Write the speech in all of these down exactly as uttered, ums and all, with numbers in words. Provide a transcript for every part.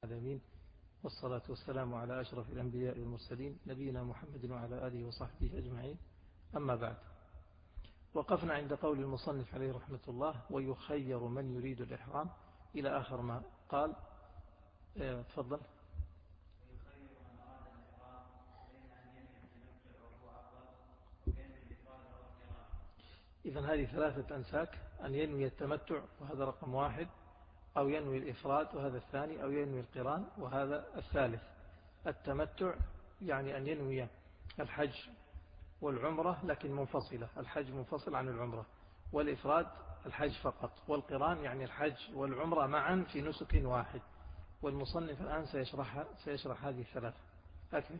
العالمين، والصلاة والسلام على أشرف الأنبياء والمرسلين نبينا محمد وعلى آله وصحبه أجمعين. أما بعد، وقفنا عند قول المصنف عليه رحمة الله: ويخير من يريد الإحرام، إلى آخر ما قال. تفضل. إذن هذه ثلاثة أنساك: أن ينوي التمتع وهذا رقم واحد، أو ينوي الإفراد وهذا الثاني، أو ينوي القران وهذا الثالث. التمتع يعني أن ينوي الحج والعمرة لكن منفصلة، الحج منفصل عن العمرة، والإفراد الحج فقط، والقران يعني الحج والعمرة معا في نسك واحد. والمصنف الآن سيشرح, سيشرح هذه الثلاثة. أكمل.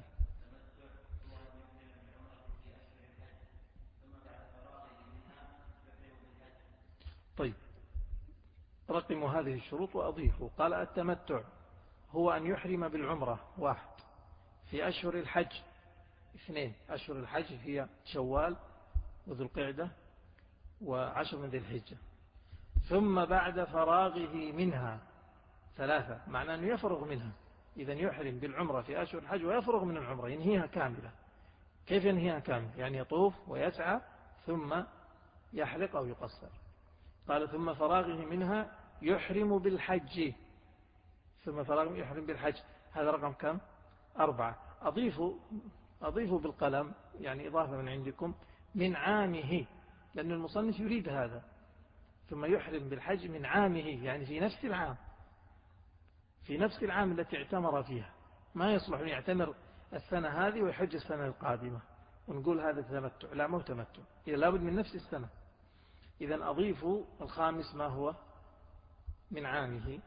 طيب، رقموا هذه الشروط وأضيفوا. قال: التمتع هو أن يحرم بالعمرة واحد في أشهر الحج، اثنين أشهر الحج هي شوال وذو القعدة وعشر من ذي الحجة، ثم بعد فراغه منها ثلاثة، معنى أنه يفرغ منها. إذن يحرم بالعمرة في أشهر الحج ويفرغ من العمرة، ينهيها كاملة. كيف ينهيها كاملة؟ يعني يطوف ويسعى ثم يحلق أو يقصر. قال: ثم فراغه منها يحرم بالحج، ثم فراغه يحرم بالحج. هذا رقم كم؟ أربعة. أضيفوا أضيفوا بالقلم، يعني إضافة من عندكم، من عامه، لأن المصنف يريد هذا. ثم يحرم بالحج من عامه، يعني في نفس العام، في نفس العام التي اعتمر فيها. ما يصلح أن يعتمر السنة هذه ويحج السنة القادمة ونقول هذا تمتع، لا، مو تمتع، إذا لابد من نفس السنة. إذن أضيفوا الخامس ما هو؟ من عامه.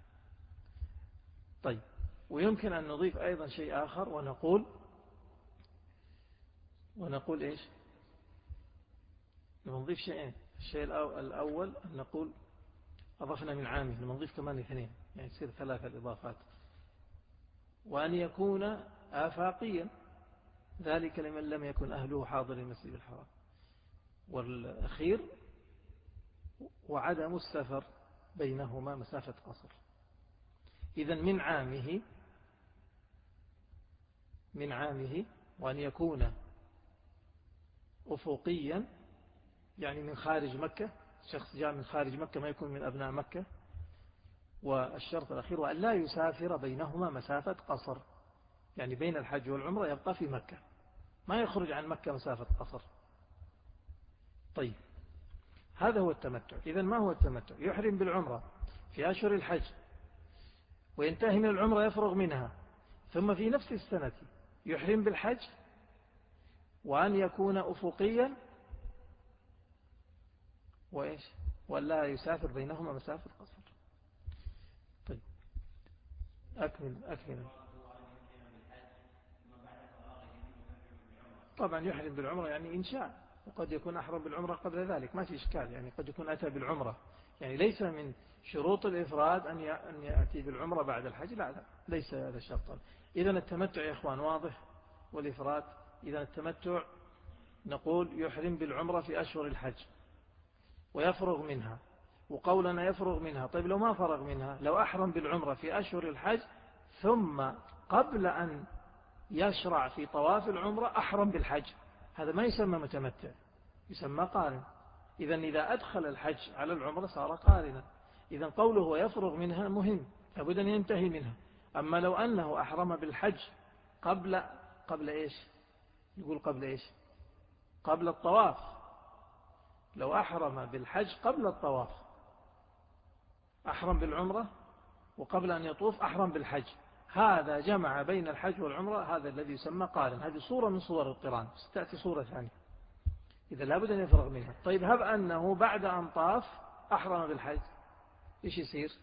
طيب، ويمكن أن نضيف أيضا شيء آخر ونقول ونقول إيش؟ نضيف شيئين. الشيء الأول أن نقول أضفنا من عامه، نضيف كمان اثنين، يعني تصير ثلاثة الإضافات. وأن يكون آفاقيا، ذلك لمن لم يكن أهله حاضر المسجد الحرام. والأخير: وعدم السفر بينهما مسافة قصر. إذن من عامه من عامه وأن يكون أفقيا، يعني من خارج مكة، شخص جاء من خارج مكة، ما يكون من أبناء مكة. والشرط الأخير: وأن لا يسافر بينهما مسافة قصر، يعني بين الحج والعمرة يبقى في مكة، ما يخرج عن مكة مسافة قصر. طيب، هذا هو التمتع. إذن ما هو التمتع؟ يحرم بالعمرة في أشهر الحج وينتهي من العمرة يفرغ منها، ثم في نفس السنة يحرم بالحج، وأن يكون أفقيا، وإيش؟ ولا يسافر بينهما مسافة قصر. طيب، أكمل أكمل. طبعا يحرم بالعمرة يعني إن شاء، وقد يكون أحرم بالعمرة قبل ذلك، ما في إشكال، يعني قد يكون أتى بالعمرة، يعني ليس من شروط الإفراد أن يأتي بالعمرة بعد الحج، لا لا، ليس هذا شرطا. إذن التمتع يا إخوان واضح، والإفراد. إذن التمتع نقول يحرم بالعمرة في أشهر الحج ويفرغ منها، وقولنا يفرغ منها. طيب، لو ما فرغ منها، لو أحرم بالعمرة في أشهر الحج ثم قبل أن يشرع في طواف العمرة أحرم بالحج، هذا ما يسمى متمتع، يسمى قارن. إذن إذا أدخل الحج على العمرة صار قارنا. إذن قوله ويفرغ منها مهم، لابد أن ينتهي منها. أما لو أنه أحرم بالحج قبل قبل إيش؟ يقول قبل إيش؟ قبل الطواف. لو أحرم بالحج قبل الطواف، أحرم بالعمرة وقبل أن يطوف أحرم بالحج، هذا جمع بين الحج والعمرة، هذا الذي يسمى قارن. هذه صورة من صور القران، ستأتي صورة ثانية، إذا لابد أن يفرغ منها. طيب، هب أنه بعد أن طاف أحرم بالحج، إيش يصير؟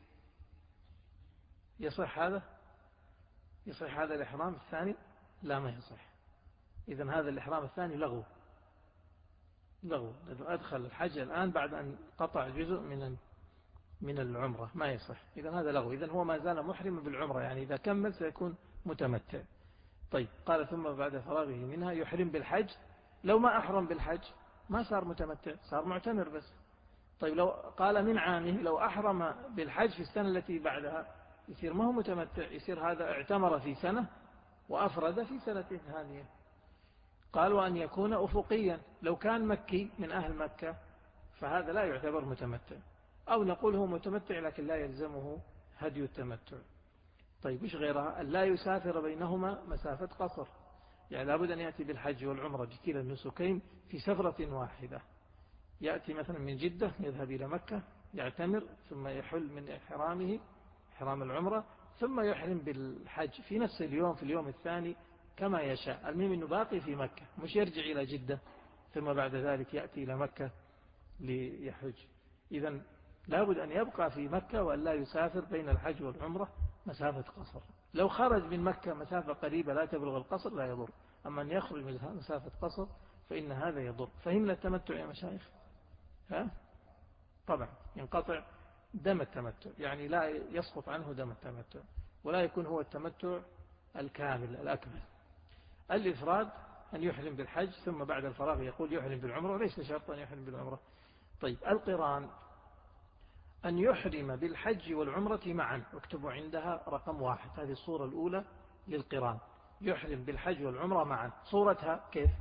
يصح هذا؟ يصح هذا الإحرام الثاني؟ لا، ما يصح. إذن هذا الإحرام الثاني لغو لغو، لأنه أدخل الحج الآن بعد أن قطع جزء من من العمرة، ما يصح. إذن هذا لغو. إذن هو ما زال محرم بالعمرة، يعني إذا كمل سيكون متمتع. طيب، قال: ثم بعد فراغه منها يحرم بالحج. لو ما أحرم بالحج ما صار متمتع، صار معتمر بس. طيب، لو قال من عامه، لو أحرم بالحج في السنة التي بعدها يصير ما هو متمتع، يصير هذا اعتمر في سنة وأفرد في سنة ثانية. قال وأن يكون أفقيا، لو كان مكي من أهل مكة فهذا لا يعتبر متمتع، أو نقول هو متمتع لكن لا يلزمه هدي التمتع. طيب وش غيرها؟ لا يسافر بينهما مسافة قصر، يعني لابد أن يأتي بالحج والعمرة بكلا النسكين في سفرة واحدة. يأتي مثلا من جدة يذهب إلى مكة يعتمر، ثم يحل من إحرامه إحرام العمرة، ثم يحرم بالحج في نفس اليوم في اليوم الثاني كما يشاء. المهم أنه باقي في مكة، مش يرجع إلى جدة ثم بعد ذلك يأتي إلى مكة ليحج. إذن لابد أن يبقى في مكة وأن لا يسافر بين الحج والعمرة مسافة قصر. لو خرج من مكة مسافة قريبة لا تبلغ القصر لا يضر، أما أن يخرج من مسافة قصر فإن هذا يضر. فهمنا التمتع يا مشايخ؟ ها؟ طبعا ينقطع دم التمتع، يعني لا يسقط عنه دم التمتع، ولا يكون هو التمتع الكامل الأكمل. الإفراد أن يحرم بالحج ثم بعد الفراغ يقول يحرم بالعمرة، وليس شرط أن يحرم بالعمرة. طيب القران أن يحرم بالحج والعمرة معا، اكتبوا عندها رقم واحد، هذه الصورة الأولى للقران، يحرم بالحج والعمرة معا. صورتها كيف؟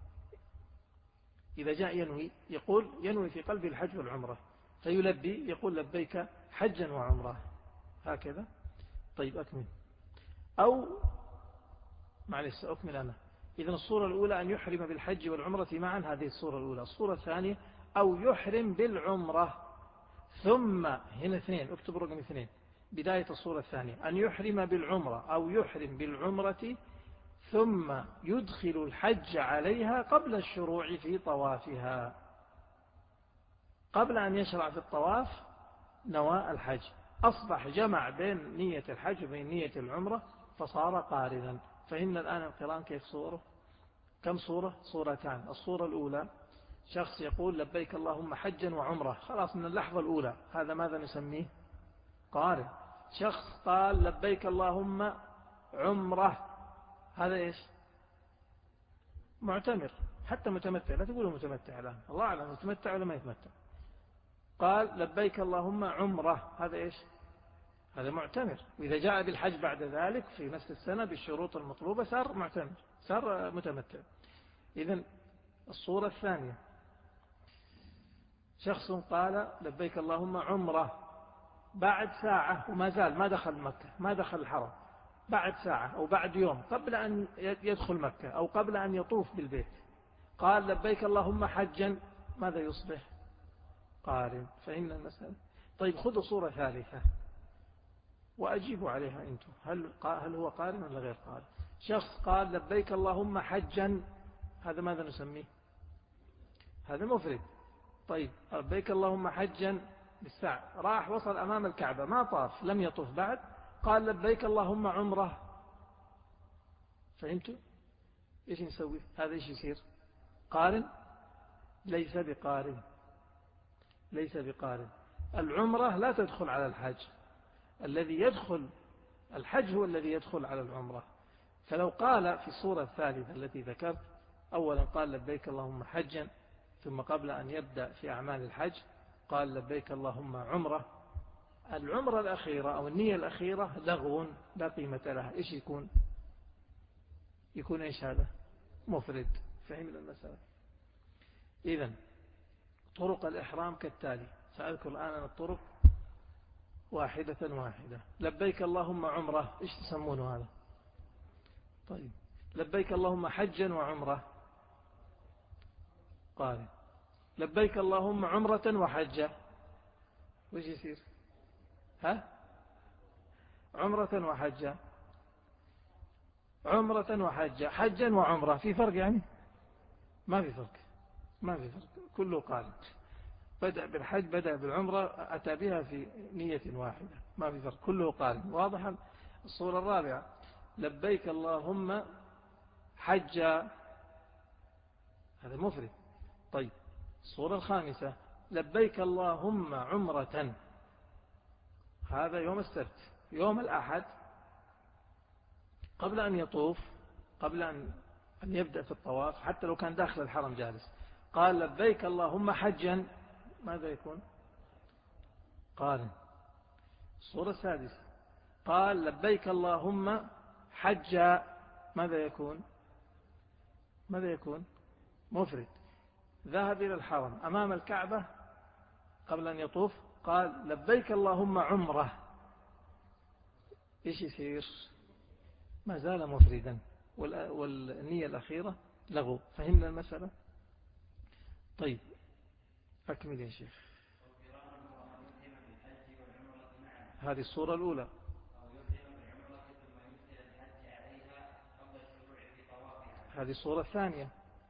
إذا جاء ينوي يقول ينوي في قلبه الحج والعمرة، فيلبي يقول لبيك حجا وعمرة هكذا. طيب أكمل، أو معلش أكمل أنا. إذن الصورة الأولى أن يحرم بالحج والعمرة معا، هذه الصورة الأولى. الصورة الثانية أو يحرم بالعمرة ثم، هنا اثنين، اكتب رقم اثنين بداية الصورة الثانية، أن يحرم بالعمرة أو يحرم بالعمرة ثم يدخل الحج عليها قبل الشروع في طوافها. قبل أن يشرع في الطواف نوى الحج، أصبح جمع بين نية الحج وبين نية العمرة فصار قارنا. فهمنا الآن القران كيف صوره؟ كم صورة؟ صورتان. الصورة الأولى شخص يقول لبيك اللهم حجا وعمرة، خلاص من اللحظة الأولى، هذا ماذا نسميه؟ قارن. شخص قال لبيك اللهم عمرة، هذا إيش؟ معتمر. حتى متمتع لا تقولوا متمتع الآن، الله أعلم متمتع ولا ما يتمتع. قال لبيك اللهم عمرة، هذا إيش؟ هذا معتمر. وإذا جاء بالحج بعد ذلك في نفس السنة بالشروط المطلوبة صار معتمر، صار متمتع. إذن الصورة الثانية شخص قال لبيك اللهم عمرة، بعد ساعة وما زال ما دخل مكة، ما دخل الحرم، بعد ساعة أو بعد يوم قبل أن يدخل مكة أو قبل أن يطوف بالبيت قال لبيك اللهم حجا، ماذا يصبح؟ قارن. فهمنا المسألة؟ طيب خذوا صورة ثالثة وأجيبوا عليها أنتم، هل هل هو قارن ولا غير قارن؟ شخص قال لبيك اللهم حجا، هذا ماذا نسميه؟ هذا مفرد. طيب لبيك اللهم حجا بالسعي، راح وصل أمام الكعبة ما طاف لم يطوف بعد، قال لبيك اللهم عمره. فهمتوا؟ إيش نسوي؟ هذا إيش يصير؟ قارن؟ ليس بقارن، ليس بقارن. العمرة لا تدخل على الحج، الذي يدخل الحج هو الذي يدخل على العمرة. فلو قال في الصورة الثالثة التي ذكرت، أولا قال لبيك اللهم حجا، ثم قبل أن يبدأ في أعمال الحج قال لبيك اللهم عمرة، العمرة الأخيرة أو النية الأخيرة لغو لا قيمة لها، إيش يكون؟ يكون إيش هذا؟ مفرد. فهمنا المسألة؟ إذن طرق الإحرام كالتالي، سأذكر الآن الطرق واحدة واحدة. لبيك اللهم عمرة، إيش تسمونه هذا؟ طيب لبيك اللهم حجا وعمرة، قال لبيك اللهم عمرة وحجة، وش يصير؟ ها؟ عمرة وحجة، عمرة وحجة، حجا وعمرة، في فرق يعني؟ ما في فرق، ما في فرق، كله قال بدأ بالحج بدأ بالعمرة أتى بها في نية واحدة، ما في فرق، كله قال. واضحا؟ الصورة الرابعة لبيك اللهم حجا، هذا مفرد. طيب الصورة الخامسة لبيك اللهم عمرة، هذا يوم السبت، يوم الأحد قبل أن يطوف، قبل أن يبدأ في الطواف، حتى لو كان داخل الحرم جالس، قال لبيك اللهم حجا، ماذا يكون؟ قارن. الصورة السادسة قال لبيك اللهم حجا، ماذا يكون؟ ماذا يكون؟ مفرد. ذهب إلى الحرم أمام الكعبة قبل أن يطوف، قال لبيك اللهم عمره، إيش يصير؟ ما زال مفردا، والنية الأخيرة لغو. فهمنا المسألة؟ طيب أكمل يا شيخ. هذه الصورة الأولى. هذه الصورة الثانية.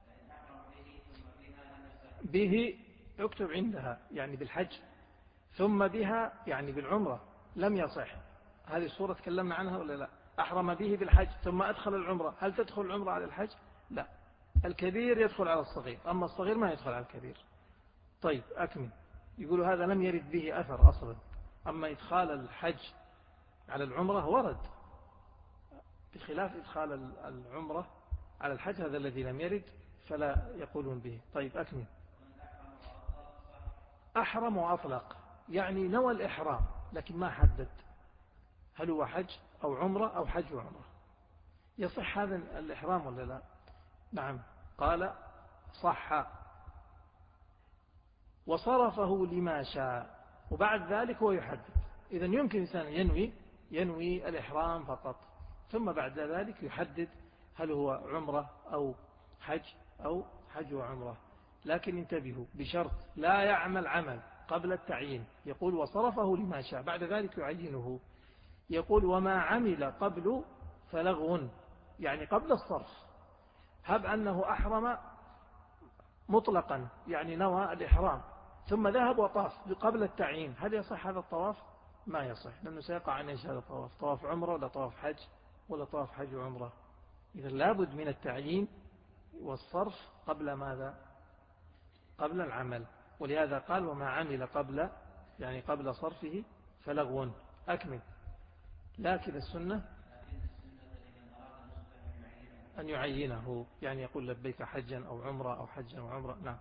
به اكتب عندها يعني بالحج، ثم بها يعني بالعمرة، لم يصح. هذه الصورة تكلمنا عنها ولا لا؟ أحرم به بالحج ثم أدخل العمرة، هل تدخل العمرة على الحج؟ لا، الكبير يدخل على الصغير، أما الصغير ما يدخل على الكبير. طيب أكمل. يقول هذا لم يرد به أثر أصلا، أما إدخال الحج على العمرة ورد، بخلاف إدخال العمرة على الحج هذا الذي لم يرد فلا يقولون به. طيب أكمل. أحرم وأطلق يعني نوى الإحرام لكن ما حدد هل هو حج أو عمرة أو حج وعمرة. يصح هذا الإحرام ولا لا؟ نعم. قال صح، وصرفه لما شاء، وبعد ذلك هو يحدد. إذن يمكن إنسان ينوي ينوي الإحرام فقط، ثم بعد ذلك يحدد هل هو عمرة أو حج أو حج وعمرة. لكن انتبهوا بشرط لا يعمل عمل قبل التعيين. يقول وصرفه لما شاء، بعد ذلك يعينه. يقول وما عمل قبل فلغو، يعني قبل الصرف. هب أنه أحرم مطلقا يعني نوى الإحرام ثم ذهب وطاف قبل التعيين، هل يصح هذا الطواف؟ ما يصح، لأنه سيقع عن إيش هذا الطواف؟ طواف عمرة ولا طواف حج ولا طواف حج وعمرة؟ إذا لابد من التعيين والصرف قبل ماذا؟ قبل العمل. ولهذا قال وما عمل قبل يعني قبل صرفه فلغو. أكمل. لكن السنة أن يعينه، يعني يقول لبيك حجا أو عمرة أو حجا وعمرة. نعم.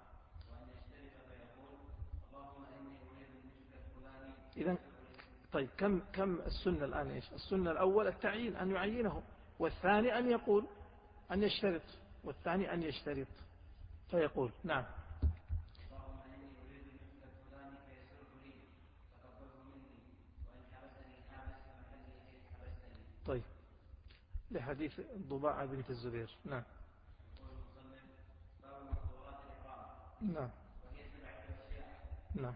إذن طيب كم كم السنة الآن إيش؟ السنة الأول التعيين أن يعينه، والثاني أن يقول أن يشترط، والثاني أن يشترط فيقول نعم. طيب لحديث ضباعة بنت الزبير. نعم. نعم. نعم.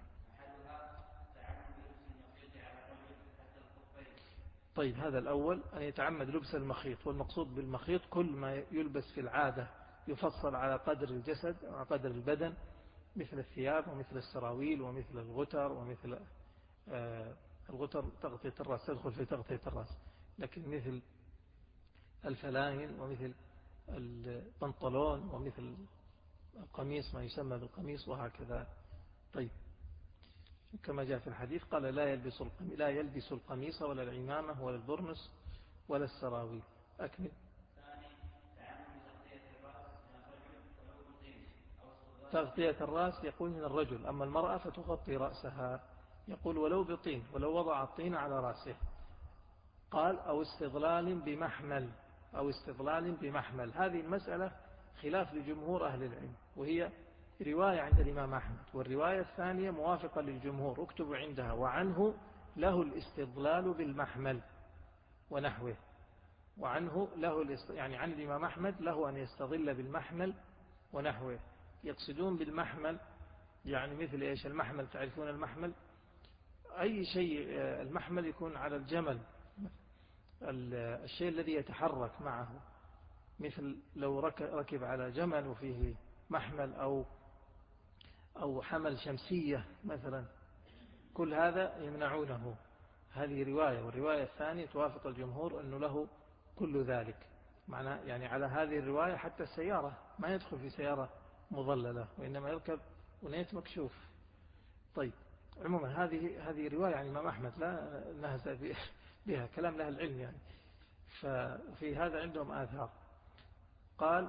طيب هذا الأول أن يتعمد لبس المخيط، والمقصود بالمخيط كل ما يلبس في العادة يفصل على قدر الجسد وعلى قدر البدن، مثل الثياب ومثل السراويل ومثل الغتر ومثل آه الغتر تغطية الرأس تدخل في تغطية الرأس، لكن مثل الفلاين ومثل البنطلون ومثل القميص ما يسمى بالقميص وهكذا. طيب كما جاء في الحديث قال لا يلبس لا يلبس القميص ولا العمامة ولا البرنس ولا السراويل. أكمل. تغطية الرأس يقول من الرجل، أما المرأة فتغطي رأسها، يقول ولو بطين، ولو وضع الطين على رأسه. قال أو استظلال بمحمل، أو استظلال بمحمل. هذه المسألة خلاف لجمهور أهل العلم، وهي رواية عند الإمام أحمد، والرواية الثانية موافقة للجمهور، اكتبوا عندها وعنه له الاستظلال بالمحمل ونحوه. وعنه له يعني عن الإمام أحمد له أن يستظل بالمحمل ونحوه. يقصدون بالمحمل يعني مثل إيش؟ المحمل تعرفون المحمل؟ أي شيء المحمل يكون على الجمل، الشيء الذي يتحرك معه، مثل لو ركب على جمل وفيه محمل أو أو حمل شمسية مثلا، كل هذا يمنعونه. هذه رواية، والرواية الثانية توافق الجمهور أنه له كل ذلك. معنى يعني على هذه الرواية حتى السيارة ما يدخل في سيارة مظللة، وإنما يركب ونيت مكشوف. طيب عموما هذه هذه رواية عن الإمام أحمد لا نهز بها، كلام له العلم يعني. ففي هذا عندهم آثار. قال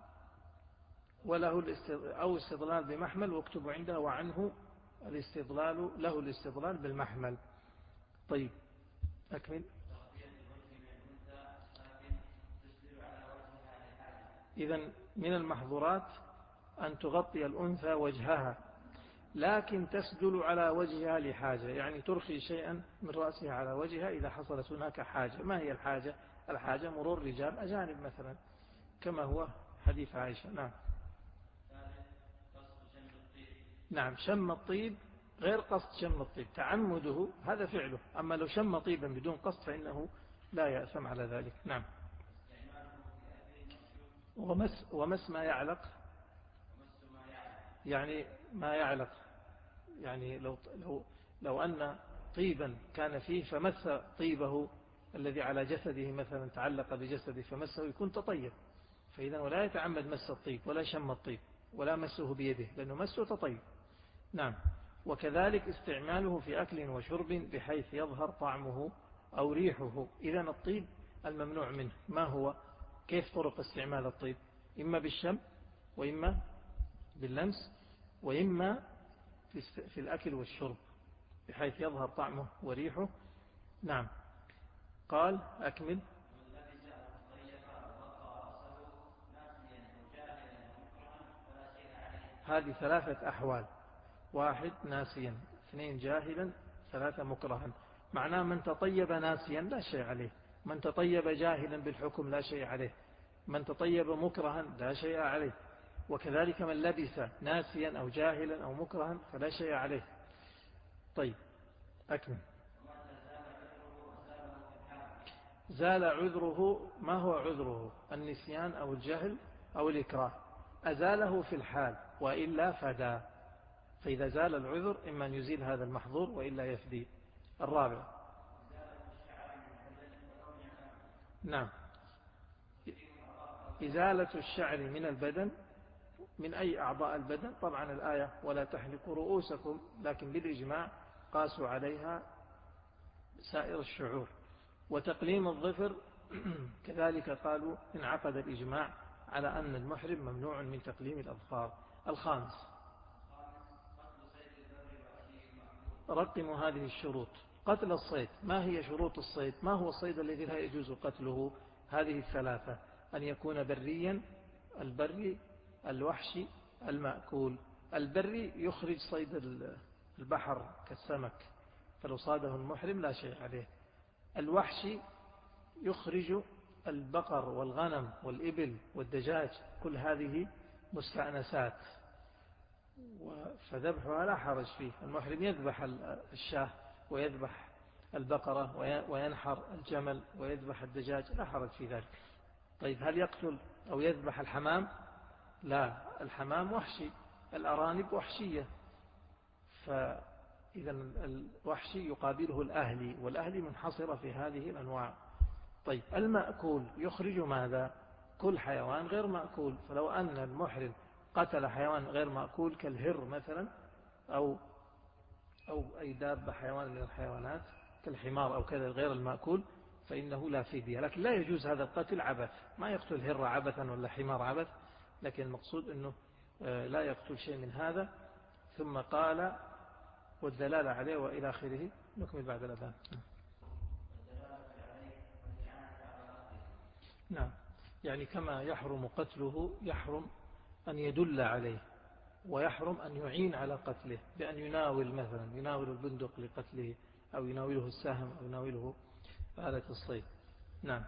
وله أو استظلال بمحمل، واكتبوا عندها وعنه الاستظلال له الاستظلال بالمحمل. طيب أكمل. إذن من المحظورات أن تغطي الأنثى وجهها، لكن تسدل على وجهها لحاجة، يعني ترخي شيئا من رأسها على وجهها إذا حصلت هناك حاجة. ما هي الحاجة؟ الحاجة مرور رجال أجانب مثلا، كما هو حديث عائشة. نعم. نعم، شم الطيب غير قصد شم الطيب، تعمده هذا فعله، أما لو شم طيبا بدون قصد فإنه لا يأثم على ذلك. نعم. ومس, ومس ما يعلق، يعني ما يعلق، يعني لو, لو, لو أن طيبا كان فيه فمس طيبه الذي على جسده مثلا، تعلق بجسده فمسه، يكون تطيب، فإذا ولا يتعمد مس الطيب ولا شم الطيب ولا مسه بيده لأنه مسه تطيب. نعم. وكذلك استعماله في أكل وشرب بحيث يظهر طعمه أو ريحه. إذن الطيب الممنوع منه ما هو؟ كيف طرق استعمال الطيب؟ إما بالشم، وإما باللمس، وإما في الأكل والشرب بحيث يظهر طعمه وريحه. نعم. قال أكمل. هذه ثلاثة أحوال: واحد ناسيا، اثنين جاهلا، ثلاثة مكرها. معناه من تطيب ناسيا لا شيء عليه، من تطيب جاهلا بالحكم لا شيء عليه، من تطيب مكرها لا شيء عليه، وكذلك من لبس ناسيا أو جاهلا أو مكرها فلا شيء عليه. طيب أكمل. زال عذره. ما هو عذره؟ النسيان أو الجهل أو الإكراه. أزاله في الحال وإلا فدا. فإذا زال العذر إما أن يزيل هذا المحظور وإلا يفدي. الرابع. نعم. إزالة الشعر من البدن، من أي أعضاء البدن. طبعا الآية ولا تحلقوا رؤوسكم، لكن بالإجماع قاسوا عليها سائر الشعور. وتقليم الظفر كذلك قالوا انعقد الإجماع على أن المحرم ممنوع من تقليم الأظفار. الخامس. رقموا هذه الشروط. قتل الصيد. ما هي شروط الصيد؟ ما هو الصيد الذي لا يجوز قتله؟ هذه الثلاثة: أن يكون بريا، البري، الوحشي، المأكول. البري يخرج صيد البحر كالسمك، فلو صاده المحرم لا شيء عليه. الوحشي يخرج البقر والغنم والإبل والدجاج، كل هذه مستأنسات، فذبحها لا حرج فيه. المحرم يذبح الشاه ويذبح البقرة وينحر الجمل ويذبح الدجاج، لا حرج في ذلك. طيب هل يقتل أو يذبح الحمام؟ لا، الحمام وحشي، الأرانب وحشية، فإذا الوحشي يقابله الأهلي، والأهلي منحصرة في هذه الأنواع. طيب المأكول يخرج ماذا؟ كل حيوان غير مأكول. فلو أن المحرم قتل حيوان غير مأكول كالهر مثلا، أو أو أي دابة حيوان من الحيوانات كالحمار أو كذا غير المأكول، فإنه لا فدية. لكن لا يجوز هذا القتل عبث، ما يقتل هر عبثا ولا حمار عبث، لكن المقصود أنه لا يقتل شيء من هذا. ثم قال والدلالة عليه وإلى آخره. نكمل بعد الأذان. نعم، يعني كما يحرم قتله يحرم أن يدل عليه، ويحرم أن يعين على قتله بأن يناول مثلا، يناول البندق لقتله، أو يناوله السهم، أو يناوله آلة الصيد. نعم.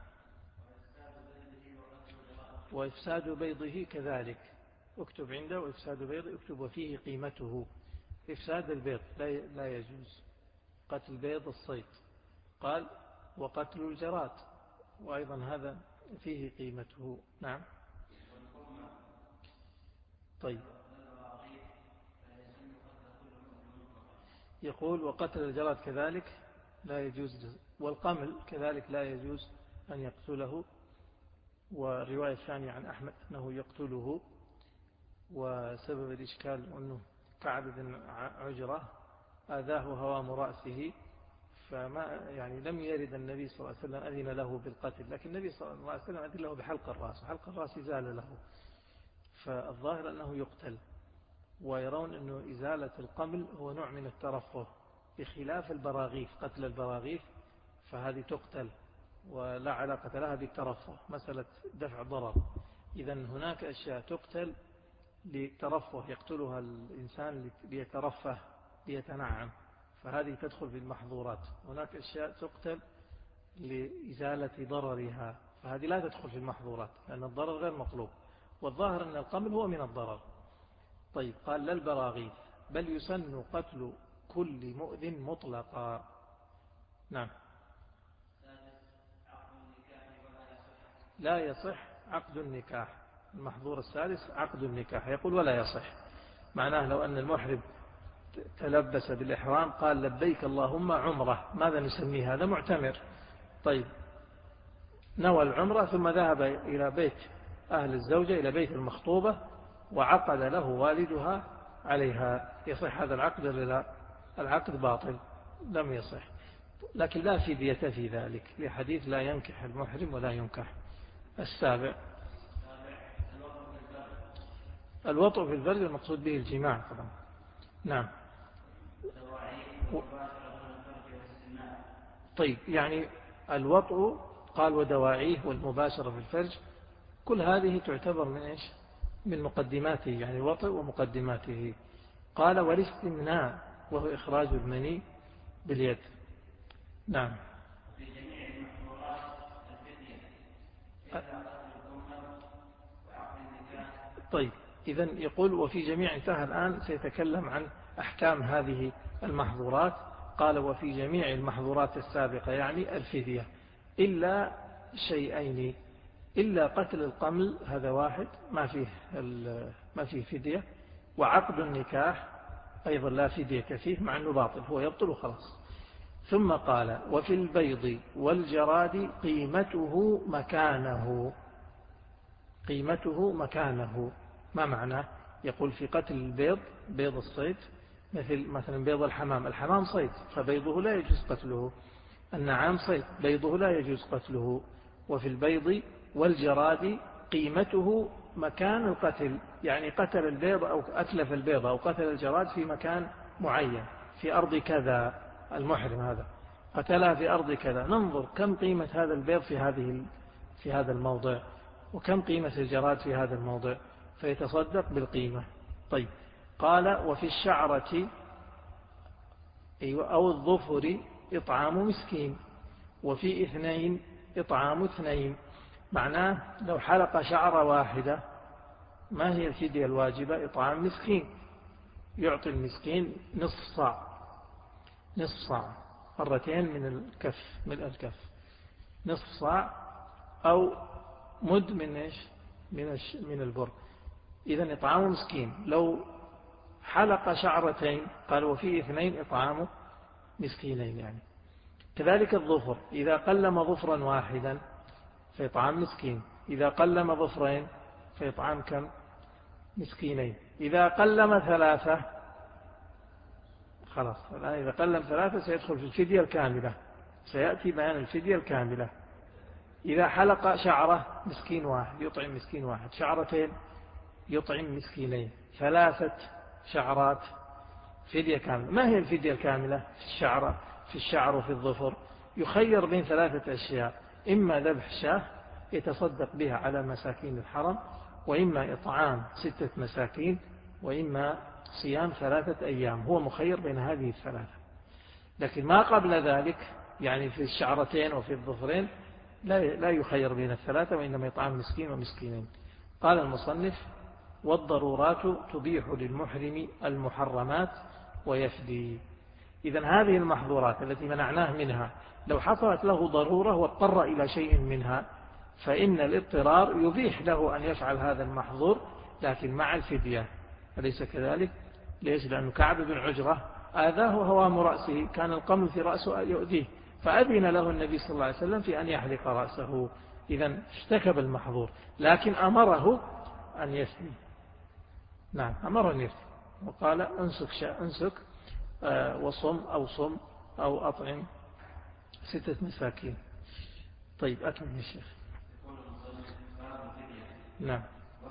وإفساد بيضه كذلك. اكتب عنده وإفساد بيضه، اكتب وفيه قيمته. إفساد البيض لا يجوز، قتل بيض الصيد. قال وقتل الجراد، وأيضا هذا فيه قيمته. نعم. طيب يقول وقتل الجراد كذلك لا يجوز، والقمل كذلك لا يجوز أن يقتله. والرواية الثانية عن أحمد أنه يقتله، وسبب الإشكال أنه كعب بن عجرة آذاه هوام رأسه، فما يعني لم يرد النبي صلى الله عليه وسلم أذن له بالقتل، لكن النبي صلى الله عليه وسلم أذن له بحلق الرأس، وحلق الرأس زال له، فالظاهر أنه يقتل. ويرون أنه إزالة القمل هو نوع من الترفه، بخلاف البراغيث. قتل البراغيث فهذه تقتل ولا علاقة لها بالترفه، مسألة دفع ضرر. إذا هناك أشياء تقتل لترفه، يقتلها الإنسان ليترفه ليتنعم، فهذه تدخل في المحظورات. هناك أشياء تقتل لإزالة ضررها، فهذه لا تدخل في المحظورات لأن الضرر غير مطلوب، والظاهر أن القمل هو من الضرر. طيب قال لا البراغيث بل يسن قتل كل مؤذن مطلقا. نعم. لا يصح عقد النكاح. المحظور السادس عقد النكاح، يقول ولا يصح. معناه لو أن المحرم تلبس بالإحرام قال لبيك اللهم عمره، ماذا نسميه؟ هذا معتمر. طيب نوى العمرة ثم ذهب إلى بيت أهل الزوجة، إلى بيت المخطوبة، وعقد له والدها عليها، يصح هذا العقد ولا؟ العقد باطل لم يصح، لكن لا فدية في ذلك لحديث لا ينكح المحرم ولا ينكح. السابع الوطء في البرد، المقصود به الجماع طبعا. نعم. طيب يعني الوطء قال ودواعيه والمباشرة في الفرج، كل هذه تعتبر من إيش؟ من مقدماته، يعني الوطء ومقدماته. قال والاستمناء وهو إخراج المني باليد. نعم. طيب إذن يقول وفي جميع، انتهى الآن سيتكلم عن أحكام هذه المحظورات. قال وفي جميع المحظورات السابقة يعني الفدية إلا شيئين، إلا قتل القمل هذا واحد ما فيه ما فيه فدية، وعقد النكاح أيضا لا فدية فيه مع أنه باطل، هو يبطل خلاص. ثم قال وفي البيض والجراد قيمته مكانه. قيمته مكانه ما معناه؟ يقول في قتل البيض، بيض الصيد، مثل مثلا بيض الحمام، الحمام صيد فبيضه لا يجوز قتله، النعام صيد بيضه لا يجوز قتله. وفي البيض والجراد قيمته مكان القتل، يعني قتل البيض أو أتلف البيض أو قتل الجراد في مكان معين، في أرض كذا، المحرم هذا قتلها في أرض كذا، ننظر كم قيمة هذا البيض في هذه في هذا الموضع، وكم قيمة الجراد في هذا الموضع، فيتصدق بالقيمة. طيب قال وفي الشعرة أو الظفر إطعام مسكين، وفي اثنين إطعام اثنين. معناه لو حلق شعرة واحدة ما هي الفدية الواجبة؟ إطعام مسكين، يعطي المسكين نصف صاع، نصف صاع مرتين من الكف، من الكف نصف صاع، أو مد من إيش؟ من من البر. إذن إطعام مسكين. لو حلق شعرتين قال وفي اثنين إطعام مسكينين يعني. كذلك الظفر إذا قلم ظفرا واحدا فإطعام مسكين، إذا قلم ظفرين فإطعام كم؟ مسكينين. إذا قلم ثلاثة خلاص، الآن إذا قلم ثلاثة سيدخل في الفدية الكاملة، سيأتي بيان الفدية الكاملة. إذا حلق شعرة مسكين واحد يطعم مسكين واحد، شعرتين يطعم مسكينين، ثلاثة شعرات فدية كاملة. ما هي الفدية الكاملة في الشعر؟ في الشعر وفي الظفر يخير بين ثلاثة أشياء، إما ذبح شاه يتصدق بها على مساكين الحرم، وإما إطعام ستة مساكين، وإما صيام ثلاثة أيام. هو مخير بين هذه الثلاثة، لكن ما قبل ذلك يعني في الشعرتين وفي الظفرين لا لا يخير بين الثلاثة، وإنما يطعم مسكين ومسكينين. قال المصنف والضرورات تبيح للمحرم المحرمات ويفدي. إذن هذه المحظورات التي منعناه منها لو حصلت له ضرورة واضطر إلى شيء منها فإن الاضطرار يبيح له أن يفعل هذا المحظور، لكن مع الفدية. أليس كذلك؟ ليش؟ لأن كعب بن عجرة آذاه هوام رأسه، كان القمل في رأسه يؤذيه، فأذن له النبي صلى الله عليه وسلم في أن يحلق رأسه. إذن اشتكى بالمحظور، لكن أمره أن يفدي. نعم أمره أن يفدي، وقال انسك شاء انسك آه وصم أو صم أو أطعم ستة مساكين. طيب أكمل يا شيخ. نعم.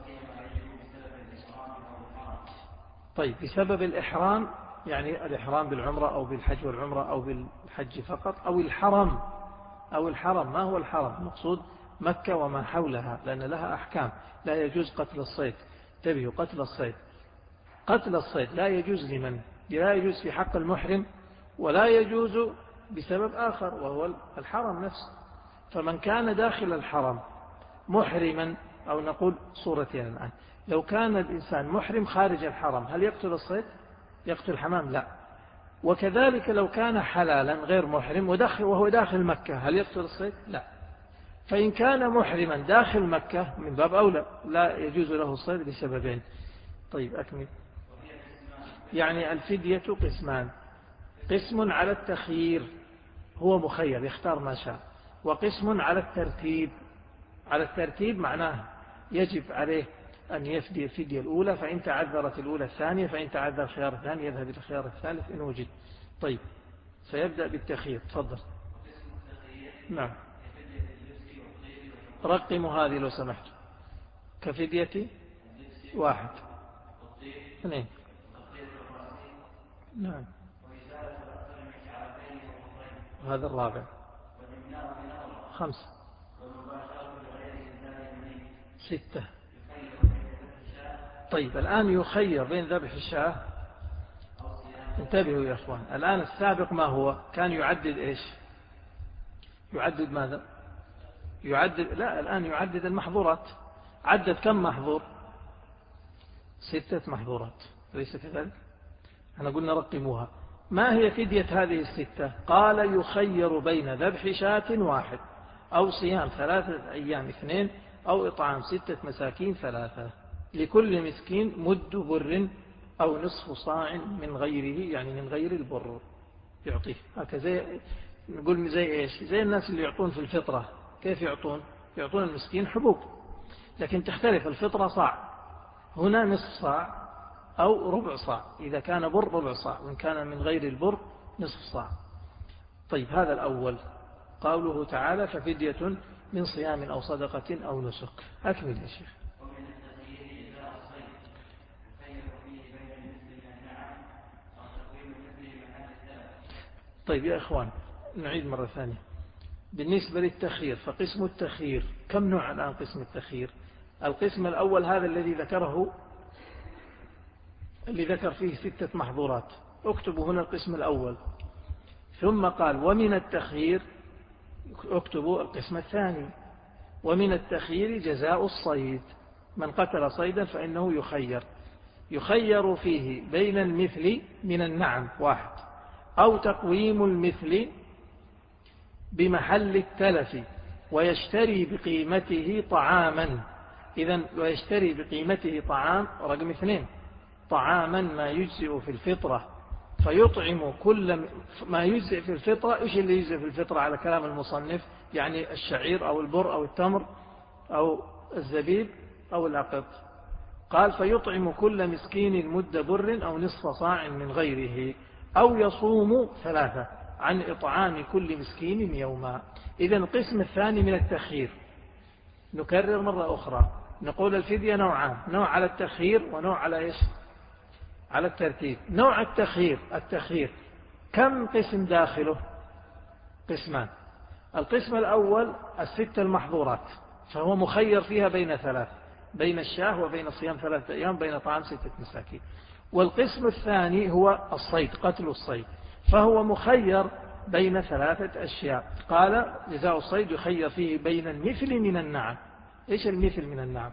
طيب بسبب الإحرام، يعني الإحرام بالعمرة أو بالحج والعمرة أو بالحج فقط، أو الحرم. أو الحرم، ما هو الحرم؟ مقصود مكة وما حولها، لأن لها أحكام. لا يجوز قتل الصيد، انتبهوا، قتل الصيد قتل الصيد لا يجوز لمن؟ لا يجوز في حق المحرم، ولا يجوز بسبب آخر وهو الحرم نفسه. فمن كان داخل الحرم محرما، أو نقول صورتين الآن، لو كان الإنسان محرم خارج الحرم هل يقتل الصيد؟ يقتل الحمام؟ لا. وكذلك لو كان حلالا غير محرم وداخل وهو داخل مكة هل يقتل الصيد؟ لا. فإن كان محرما داخل مكة من باب أولى لا يجوز له الصيد لسببين. طيب أكمل. يعني الفدية قسمان: قسم على التخيير، هو مخير يختار ما شاء، وقسم على الترتيب. على الترتيب معناه يجب عليه أن يفدي الفدية الأولى، فإن تعذرت الأولى الثانية، فإن تعذر الخيار الثاني يذهب إلى الخيار الثالث إن وجد. طيب سيبدأ بالتخيير، تفضل. نعم، رقموا هذه لو سمحت. كفدية واحد، اثنين، نعم، وهذا الرابع، خمسة، ستة. طيب الآن يخير بين ذبح الشاة. انتبهوا يا أخوان، الآن السابق ما هو؟ كان يعدد إيش؟ يعدد ماذا؟ يعدد، لا، الآن يعدد المحظورات. عدد كم محظور؟ ستة محظورات، ليس كذلك؟ أنا قلنا رقموها. ما هي فدية هذه الستة؟ قال يخير بين ذبح شاة واحد، أو صيام ثلاثة أيام اثنين، أو إطعام ستة مساكين ثلاثة، لكل مسكين مد بر أو نصف صاع من غيره، يعني من غير البر يعطيه. هكذا نقول زي إيش؟ زي الناس اللي يعطون في الفطرة. كيف يعطون؟ يعطون المسكين حبوب، لكن تختلف. الفطرة صاع، هنا نصف صاع أو ربع صاع، إذا كان بر ربع صاع، وإن كان من غير البر نصف صاع. طيب هذا الأول. قوله تعالى ففدية من صيام أو صدقة أو نسك. أكمل يا شيخ. طيب يا إخوان نعيد مرة ثانية. بالنسبة للتخيير، فقسم التخيير كم نوع الآن؟ قسم التخيير القسم الأول هذا الذي ذكره، اللي ذكر فيه ستة محظورات. اكتبوا هنا القسم الأول، ثم قال ومن التخيير اكتبوا القسم الثاني. ومن التخيير جزاء الصيد، من قتل صيدا فإنه يخير يخير فيه بين المثل من النعم واحد، أو تقويم المثل بمحل التلف، ويشتري بقيمته طعاما. إذن ويشتري بقيمته طعام رقم اثنين، طعاما ما يجزئ في الفطرة، فيطعم كل ما يجزئ في الفطرة. إيش اللي يجزئ في الفطرة على كلام المصنف؟ يعني الشعير أو البر أو التمر أو الزبيب أو العقد. قال فيطعم كل مسكين مد بر أو نصف صاع من غيره، أو يصوم ثلاثة عن إطعام كل مسكين يوما. إذن القسم الثاني من التخيير. نكرر مرة أخرى، نقول الفدية نوعان: نوع على التخيير ونوع على إيش؟ على الترتيب. نوع التخيير التخيير كم قسم داخله؟ قسمان. القسم الأول الستة المحظورات، فهو مخير فيها بين ثلاث، بين الشاه وبين صيام ثلاثة أيام، بين طعام ستة مساكين. والقسم الثاني هو الصيد، قتل الصيد، فهو مخير بين ثلاثة أشياء. قال جزاء الصيد يخير فيه بين المثل من النعم. إيش المثل من النعم؟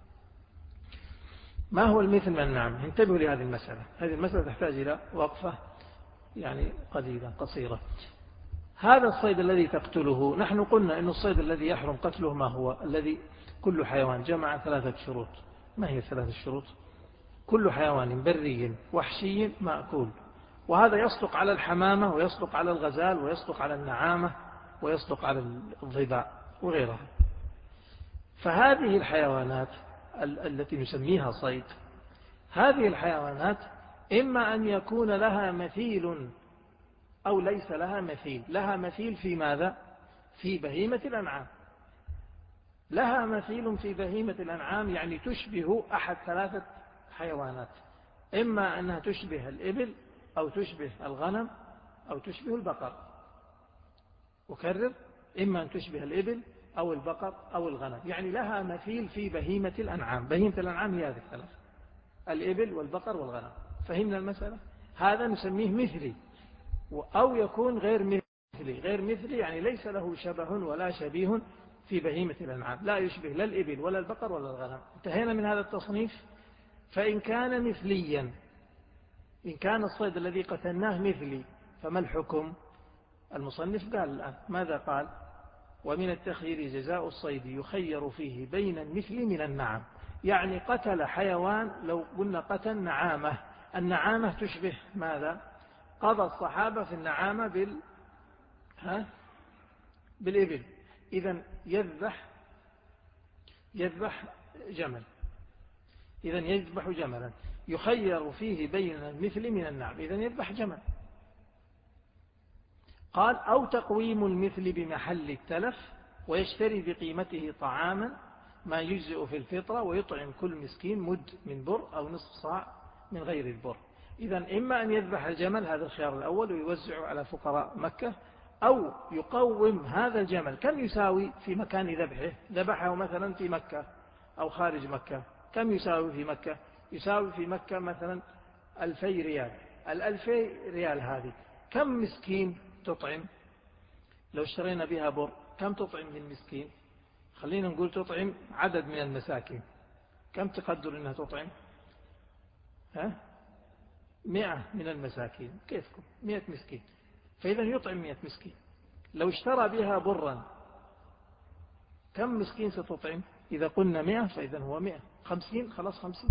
ما هو المثل من النعم؟ انتبهوا لهذه المسألة. هذه المسألة تحتاج إلى وقفة يعني قليلة قصيرة. هذا الصيد الذي تقتله، نحن قلنا أن الصيد الذي يحرم قتله ما هو؟ الذي كل حيوان جمع ثلاثة شروط. ما هي ثلاثة شروط؟ كل حيوان بري وحشي مأكول، وهذا يصدق على الحمامة ويصدق على الغزال ويصدق على النعامة ويصدق على الضباء وغيرها. فهذه الحيوانات التي نسميها صيد، هذه الحيوانات إما أن يكون لها مثيل أو ليس لها مثيل. لها مثيل في ماذا؟ في بهيمة الأنعام. لها مثيل في بهيمة الأنعام يعني تشبه أحد ثلاثة حيوانات، إما أنها تشبه الإبل أو تشبه الغنم أو تشبه البقر. أكرر، إما أن تشبه الإبل أو البقر أو الغنم، يعني لها مثيل في بهيمة الأنعام. بهيمة الأنعام هي هذه الثلاث: الإبل والبقر والغنم. فهمنا المسألة؟ هذا نسميه مثلي. أو يكون غير مثلي. غير مثلي يعني ليس له شبه ولا شبيه في بهيمة الأنعام، لا يشبه لا الإبل ولا البقر ولا الغنم. انتهينا من هذا التصنيف. فإن كان مثليا، إن كان الصيد الذي قتلناه مثلي، فما الحكم؟ المصنف قال الآن ماذا قال؟ ومن التخيير جزاء الصيد يخير فيه بين المثل من النعم. يعني قتل حيوان، لو قلنا قتل نعامة، النعامة تشبه ماذا؟ قضى الصحابة في النعامة بال ها بالإبل. إذن يذبح يذبح جمل إذن يذبح جملا يخير فيه بين المثل من النعم، إذن يذبح جمل. قال: أو تقويم المثل بمحل التلف، ويشتري بقيمته طعاما ما يجزئ في الفطرة، ويطعم كل مسكين مد من بر أو نصف صاع من غير البر. إذن إما أن يذبح الجمل، هذا الخيار الأول، ويوزعه على فقراء مكة، أو يقوم هذا الجمل. كم يساوي في مكان ذبحه؟ ذبحه مثلا في مكة أو خارج مكة، كم يساوي في مكة؟ يساوي في مكة مثلا ألفي ريال. الألفي ريال هذه كم مسكين تطعم؟ لو اشترينا بها بر كم تطعم من مسكين؟ خلينا نقول تطعم عدد من المساكين. كم تقدر أنها تطعم؟ ها؟ مئة من المساكين. كيفكم؟ مئة مسكين. فإذا يطعم مئة مسكين. لو اشترى بها برا كم مسكين ستطعم؟ إذا قلنا مئة فإذا هو مئة. خمسين، خلاص خمسين.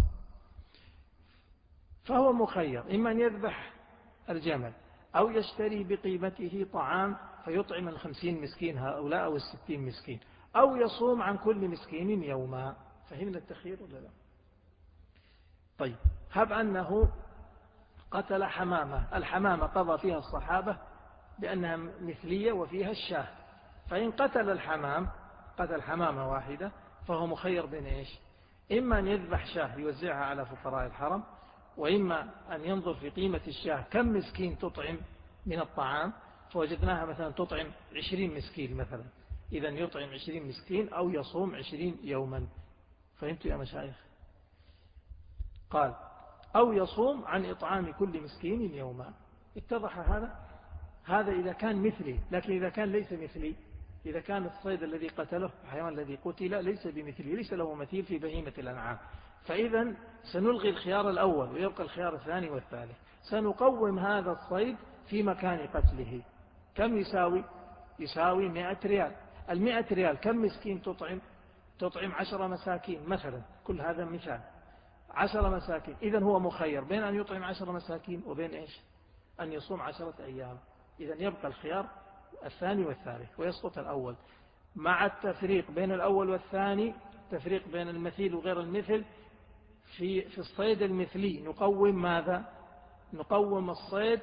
فهو مخير، إما أن يذبح الجمل أو يشتري بقيمته طعام فيطعم الخمسين مسكين هؤلاء أو الستين مسكين، أو يصوم عن كل مسكين يوما. فهمنا التخيير ولا لا؟ طيب، هب أنه قتل حمامة. الحمامة قضى فيها الصحابة بأنها مثلية وفيها الشاه. فإن قتل الحمام، قتل حمامة واحدة، فهو مخير بين إيش؟ إما أن يذبح شاه يوزعها على فقراء الحرم، وإما أن ينظر في قيمة الشاه كم مسكين تطعم من الطعام، فوجدناها مثلا تطعم عشرين مسكين مثلا، إذا يطعم عشرين مسكين أو يصوم عشرين يوما. فهمت يا مشايخ؟ قال: أو يصوم عن إطعام كل مسكين يوما. اتضح هذا؟ هذا إذا كان مثلي. لكن إذا كان ليس مثلي، إذا كان الصيد الذي قتله الحيوان الذي قتل ليس بمثلي، ليس له مثيل في بهيمة الأنعام، فإذا سنلغي الخيار الأول ويبقى الخيار الثاني والثالث. سنقوم هذا الصيد في مكان قتله. كم يساوي؟ يساوي مئة ريال. المئة ريال كم مسكين تطعم؟ تطعم عشر مساكين مثلا. كل هذا مثال، عشر مساكين. إذن هو مخير بين أن يطعم عشر مساكين وبين إيش؟ أن يصوم عشرة أيام. إذن يبقى الخيار الثاني والثالث ويسقط الأول، مع التفريق بين الأول والثاني، تفريق بين المثيل وغير المثل. في في الصيد المثلي نقوم ماذا؟ نقوم الصيد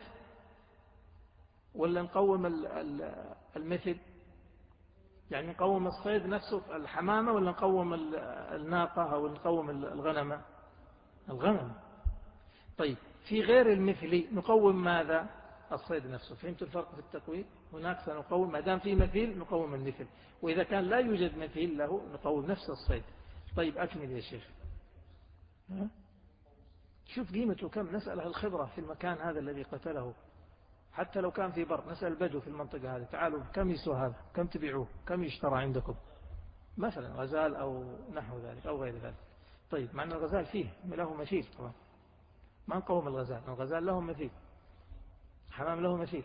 ولا نقوم المثل؟ يعني نقوم الصيد نفسه الحمامة ولا نقوم الناقة أو نقوم الغنمة؟ الغنم. طيب، في غير المثلي نقوم ماذا؟ الصيد نفسه. فهمت الفرق في التقويم؟ هناك سنقوم ما دام في مثيل نقوم المثل، وإذا كان لا يوجد مثيل له نقوم نفس الصيد. طيب، أكمل يا شيخ. ها؟ شوف قيمته كم. نسأل الخبرة في المكان هذا الذي قتله، حتى لو كان في بر نسأل بدو في المنطقة هذه: تعالوا كم يسوى هذا؟ كم تبيعوه؟ كم يشترى عندكم؟ مثلا غزال أو نحو ذلك أو غير ذلك. طيب، مع أن الغزال فيه له مثيل طبعا، ما نقوم الغزال. الغزال له مثيل، حمام له مثيل.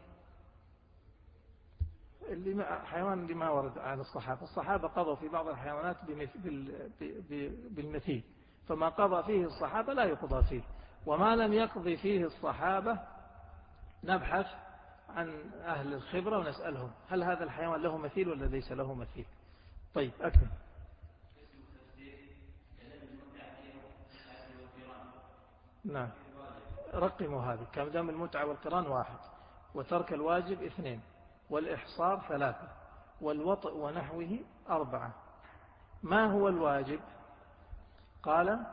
اللي ما حيوان اللي ما ورد عن الصحابة. الصحابة قضوا في بعض الحيوانات بالمثيل، فما قضى فيه الصحابة لا يقضى فيه، وما لم يقضي فيه الصحابة نبحث عن أهل الخبرة ونسألهم هل هذا الحيوان له مثيل ولا ليس له مثيل. طيب، أكمل. نعم، رقموا هذه. كم دام المتعة والقران واحد، وترك الواجب اثنين، والإحصار ثلاثة، والوطء ونحوه أربعة. ما هو الواجب؟ قال: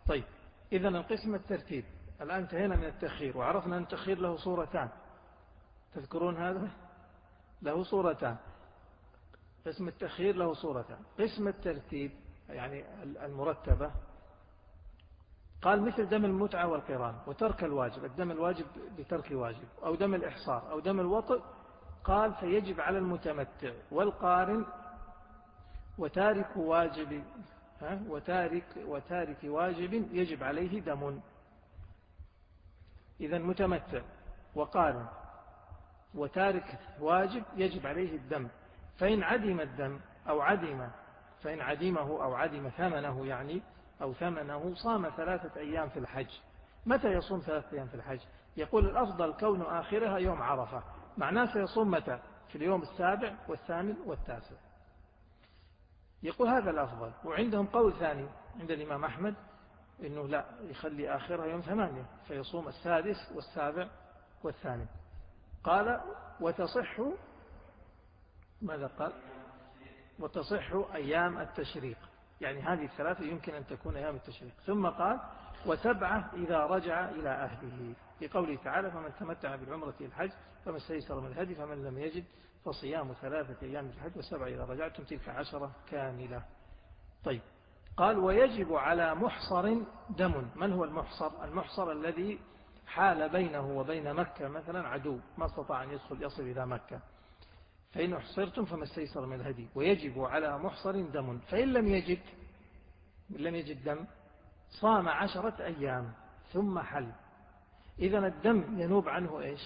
طيب إذن القسم الترتيب. الآن انتهينا من التأخير وعرفنا أن التأخير له صورتان، تذكرون هذا؟ له صورتان. قسم التأخير له صورتان. قسم الترتيب يعني المرتبة قال مثل دم المتعة والقران وترك الواجب، الدم الواجب بترك واجب، أو دم الإحصار أو دم الوطئ، قال فيجب على المتمتع والقارن وتارك واجب ها وتارك وتارك واجب يجب عليه دم. إذا متمتع وقارن وتارك واجب يجب عليه الدم. فإن عدم الدم أو عدم فإن عدمه أو عدم ثمنه يعني أو ثمنه صام ثلاثة أيام في الحج. متى يصوم ثلاثة أيام في الحج؟ يقول الأفضل كون آخرها يوم عرفة، معناه سيصوم متى؟ في اليوم السابع والثامن والتاسع. يقول هذا الأفضل. وعندهم قول ثاني عند الإمام أحمد إنه لا، يخلي آخرها يوم ثمانية فيصوم السادس والسابع والثامن. قال وتصح، ماذا قال؟ وتصح أيام التشريق، يعني هذه الثلاثة يمكن أن تكون أيام التشريق. ثم قال وسبعة إذا رجع إلى أهله، في قوله تعالى فمن تمتع بالعمرة الحج فما استيسر من الهدي فمن لم يجد فصيام ثلاثة أيام في الحج وسبعة إذا رجعتم تلك عشرة كاملة. طيب قال ويجب على محصر دم. من هو المحصر؟ المحصر الذي حال بينه وبين مكة مثلا عدو ما استطاع أن يدخل يصل إلى مكة، فإن أحصرتم فما استيسر من الهدي. ويجب على محصر دم، فإن لم يجد لم يجد دم صام عشرة أيام ثم حل. إذن الدم ينوب عنه إيش؟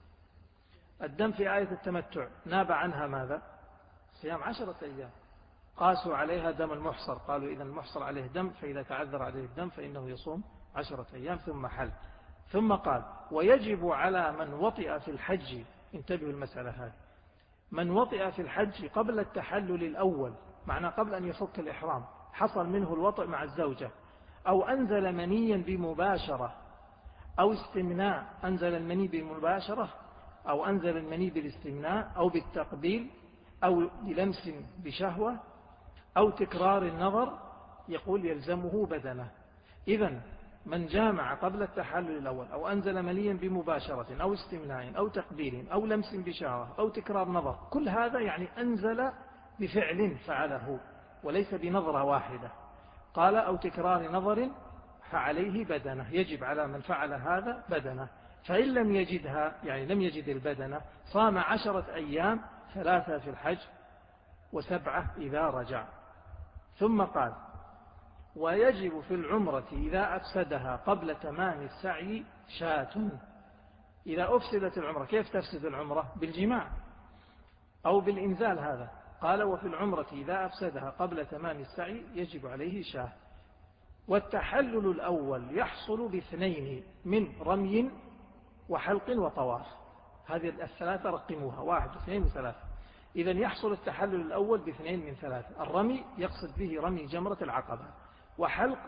الدم في آية التمتع ناب عنها ماذا؟ صيام عشرة أيام. قاسوا عليها دم المحصر، قالوا إذا المحصر عليه دم، فإذا تعذر عليه الدم فإنه يصوم عشرة أيام ثم حل. ثم قال ويجب على من وطئ في الحج، انتبهوا المسألة هذه، من وطئ في الحج قبل التحلل الأول، معنى قبل أن يفك الإحرام، حصل منه الوطئ مع الزوجة، أو أنزل منيا بمباشرة أو استمناء، أنزل المني بمباشرة أو أنزل المني بالاستمناء أو بالتقبيل أو بلمس بشهوة أو تكرار النظر، يقول يلزمه بدنه. إذن من جامع قبل التحلل الأول أو أنزل منيا بمباشرة أو استمناء أو تقبيل أو لمس بشهوة أو تكرار نظر، كل هذا يعني أنزل بفعل فعله وليس بنظرة واحدة. قال أو تكرار نظر فعليه بدنه، يجب على من فعل هذا بدنه. فإن لم يجدها يعني لم يجد البدنة صام عشرة أيام، ثلاثة في الحج وسبعة إذا رجع. ثم قال ويجب في العمرة إذا أفسدها قبل تمام السعي شاة. إذا أفسدت العمرة، كيف تفسد العمرة؟ بالجماع أو بالإنزال. هذا قال وفي العمرة إذا أفسدها قبل تمام السعي يجب عليه شاة. والتحلل الأول يحصل باثنين من رمي وحلق وطواف. هذه الثلاثة رقموها، واحد واثنين وثلاثة. إذن يحصل التحلل الأول باثنين من ثلاثة. الرمي يقصد به رمي جمرة العقبة، وحلق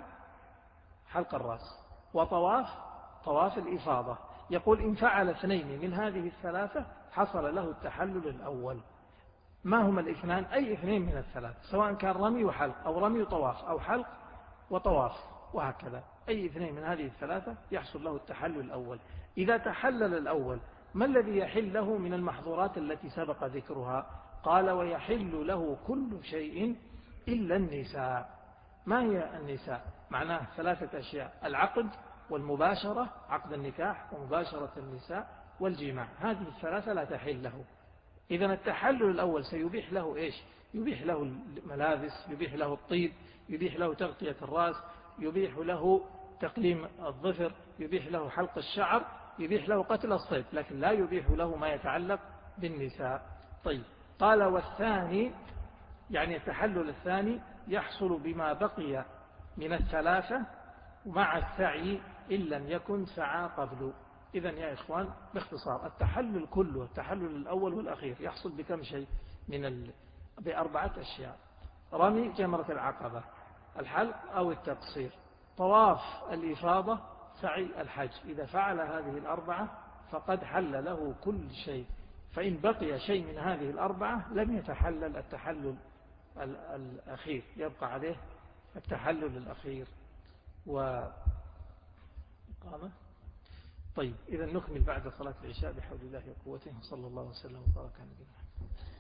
حلق الرأس، وطواف طواف الإفاضة. يقول إن فعل اثنين من هذه الثلاثة حصل له التحلل الأول. ما هما الاثنان؟ أي اثنين من الثلاثة، سواء كان رمي وحلق أو رمي وطواف أو حلق وطواف وهكذا، أي اثنين من هذه الثلاثة يحصل له التحلل الأول. إذا تحلل الأول ما الذي يحل له من المحظورات التي سبق ذكرها؟ قال ويحل له كل شيء إلا النساء. ما هي النساء؟ معناه ثلاثة أشياء: العقد والمباشرة، عقد النكاح ومباشرة النساء والجماع، هذه الثلاثة لا تحل له. إذن التحلل الأول سيبيح له إيش؟ يبيح له الملابس، يبيح له الطيب، يبيح له تغطية الرأس، يبيح له تقليم الظفر، يبيح له حلق الشعر، يبيح له قتل الصيد، لكن لا يبيح له ما يتعلق بالنساء. طيب قال والثاني، يعني التحلل الثاني يحصل بما بقي من الثلاثة مع السعي إن لم يكن سعى قبل. إذن يا إخوان باختصار التحلل كله، التحلل الأول والأخير، يحصل بكم شيء من ال... بأربعة أشياء: رمي جمرة العقبة، الحلق أو التقصير، طواف الإفاضة، سعي الحج. إذا فعل هذه الأربعة فقد حل له كل شيء. فإن بقي شيء من هذه الأربعة لم يتحلل التحلل الأخير، يبقى عليه التحلل الأخير. وقامة. طيب إذا نكمل بعد صلاة العشاء بحول الله وقوته، صلى الله وسلم وبارك على نبينا محمد.